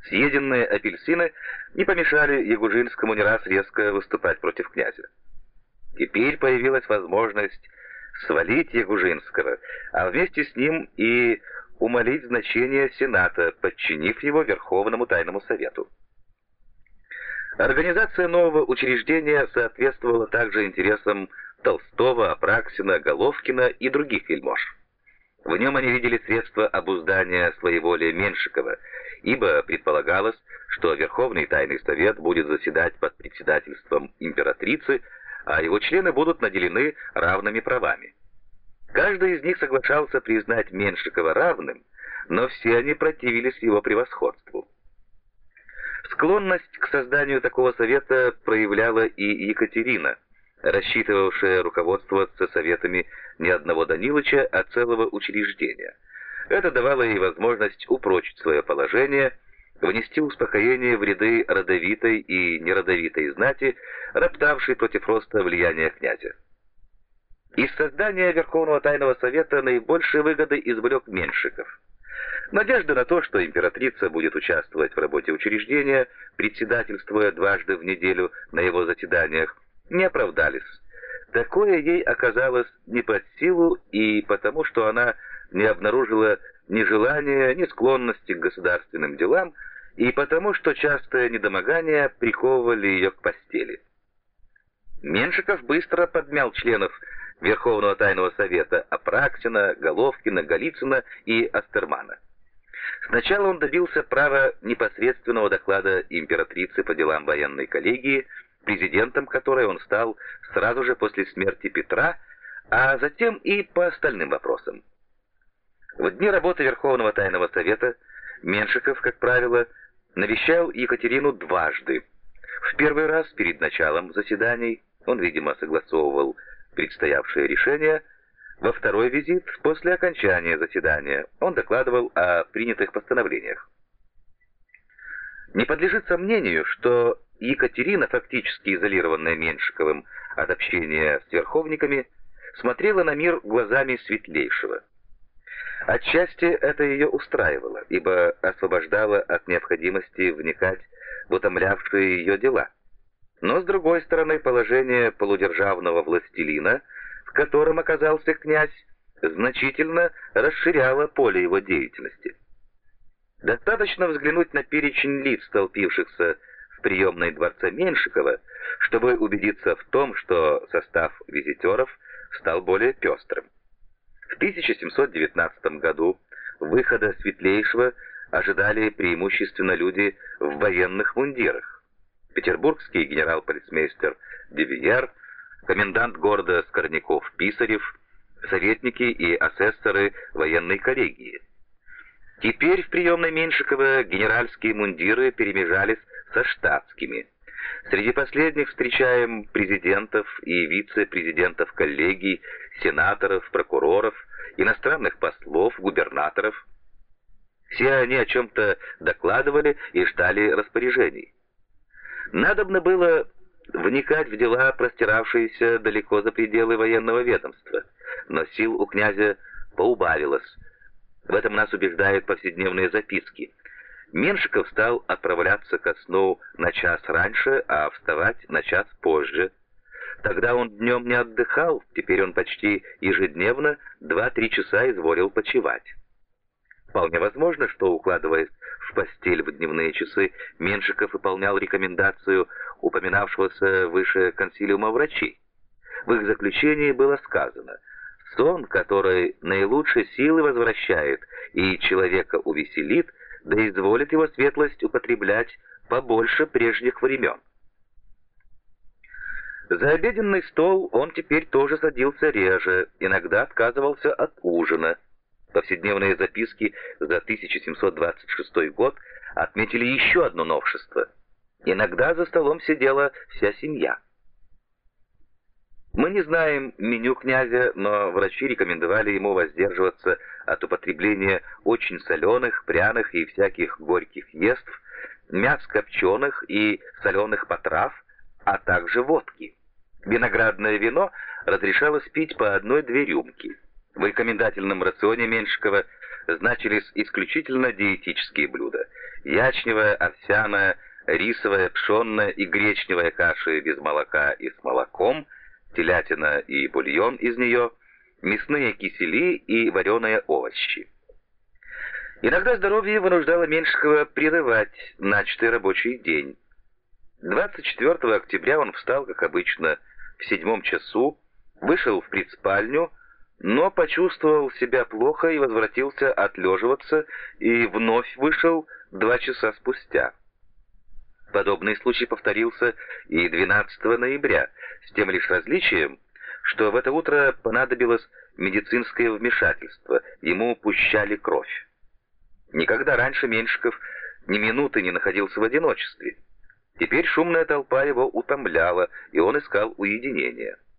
Съеденные апельсины не помешали Ягужинскому не раз резко выступать против князя. Теперь появилась возможность свалить Ягужинского, а вместе с ним и умалить значение Сената, подчинив его Верховному Тайному Совету. Организация нового учреждения соответствовала также интересам Толстого, Апраксина, Головкина и других вельмож. В нем они видели средства обуздания своеволия Меншикова, ибо предполагалось, что Верховный Тайный Совет будет заседать под председательством императрицы, а его члены будут наделены равными правами. Каждый из них соглашался признать Меншикова равным, но все они противились его превосходству. Склонность к созданию такого совета проявляла и Екатерина, рассчитывавшая руководствоваться советами не одного Данилыча, а целого учреждения. Это давало ей возможность упрочить свое положение, внести успокоение в ряды родовитой и неродовитой знати, роптавшей против роста влияния князя. Из создания Верховного Тайного Совета наибольшие выгоды извлек Меншиков. Надежды на то, что императрица будет участвовать в работе учреждения, председательствуя дважды в неделю на его заседаниях, не оправдались. Такое ей оказалось не под силу и потому, что она не обнаружила ни желания, ни склонности к государственным делам, и потому, что частое недомогание приковывали ее к постели. Меншиков быстро подмял членов Верховного Тайного Совета Апраксина, Головкина, Голицына и Астермана. Сначала он добился права непосредственного доклада императрицы по делам военной коллегии, президентом которой он стал сразу же после смерти Петра, а затем и по остальным вопросам. В дни работы Верховного Тайного Совета Меншиков, как правило, навещал Екатерину дважды. В первый раз перед началом заседаний он, видимо, согласовывал предстоявшее решение. Во второй визит, после окончания заседания, он докладывал о принятых постановлениях. Не подлежит сомнению, что Екатерина, фактически изолированная Меншиковым от общения с верховниками, смотрела на мир глазами Светлейшего. Отчасти это ее устраивало, ибо освобождало от необходимости вникать в утомлявшие ее дела. Но, с другой стороны, положение полудержавного властелина, в котором оказался князь, значительно расширяло поле его деятельности. Достаточно взглянуть на перечень лиц, столпившихся в приемной дворца Меншикова, чтобы убедиться в том, что состав визитеров стал более пестрым. В 1719 году выхода Светлейшего ожидали преимущественно люди в военных мундирах. Петербургский генерал-полицмейстер Девиер, комендант города Скорняков-Писарев, советники и асессоры военной коллегии. Теперь в приемной Меншикова генеральские мундиры перемежались со штатскими. Среди последних встречаем президентов и вице-президентов коллегий, сенаторов, прокуроров, иностранных послов, губернаторов. Все они о чем-то докладывали и ждали распоряжений. Надобно было вникать в дела, простиравшиеся далеко за пределы военного ведомства, но сил у князя поубавилось. В этом нас убеждают повседневные записки. Меншиков стал отправляться ко сну на час раньше, а вставать на час позже. Тогда он днем не отдыхал, теперь он почти ежедневно 2-3 часа изволил почивать. Вполне возможно, что, укладываясь в постель в дневные часы, Меншиков выполнял рекомендацию упоминавшегося выше консилиума врачей. В их заключении было сказано: «Сон, который наилучшие силы возвращает и человека увеселит, да изволит его светлость употреблять побольше прежних времен». За обеденный стол он теперь тоже садился реже, иногда отказывался от ужина. Повседневные записки за 1726 год отметили еще одно новшество. Иногда за столом сидела вся семья. Мы не знаем меню князя, но врачи рекомендовали ему воздерживаться от употребления очень соленых, пряных и всяких горьких еств, мяс копченых и соленых потрав, а также водки. Виноградное вино разрешалось пить по 1-2 рюмки. В рекомендательном рационе Меншикова значились исключительно диетические блюда. ячневая, овсяная, рисовая, пшенная и гречневая каши без молока и с молоком, телятина и бульон из нее, мясные кисели и вареные овощи. Иногда здоровье вынуждало Меньшикова прерывать начатый рабочий день. 24 октября он встал, как обычно, в 7 часу, вышел в предспальню, но почувствовал себя плохо и возвратился отлеживаться, и вновь вышел 2 часа спустя. Подобный случай повторился и 12 ноября, с тем лишь различием, что в это утро понадобилось медицинское вмешательство, ему пущали кровь. Никогда раньше Меньшиков ни минуты не находился в одиночестве. Теперь шумная толпа его утомляла, и он искал уединения.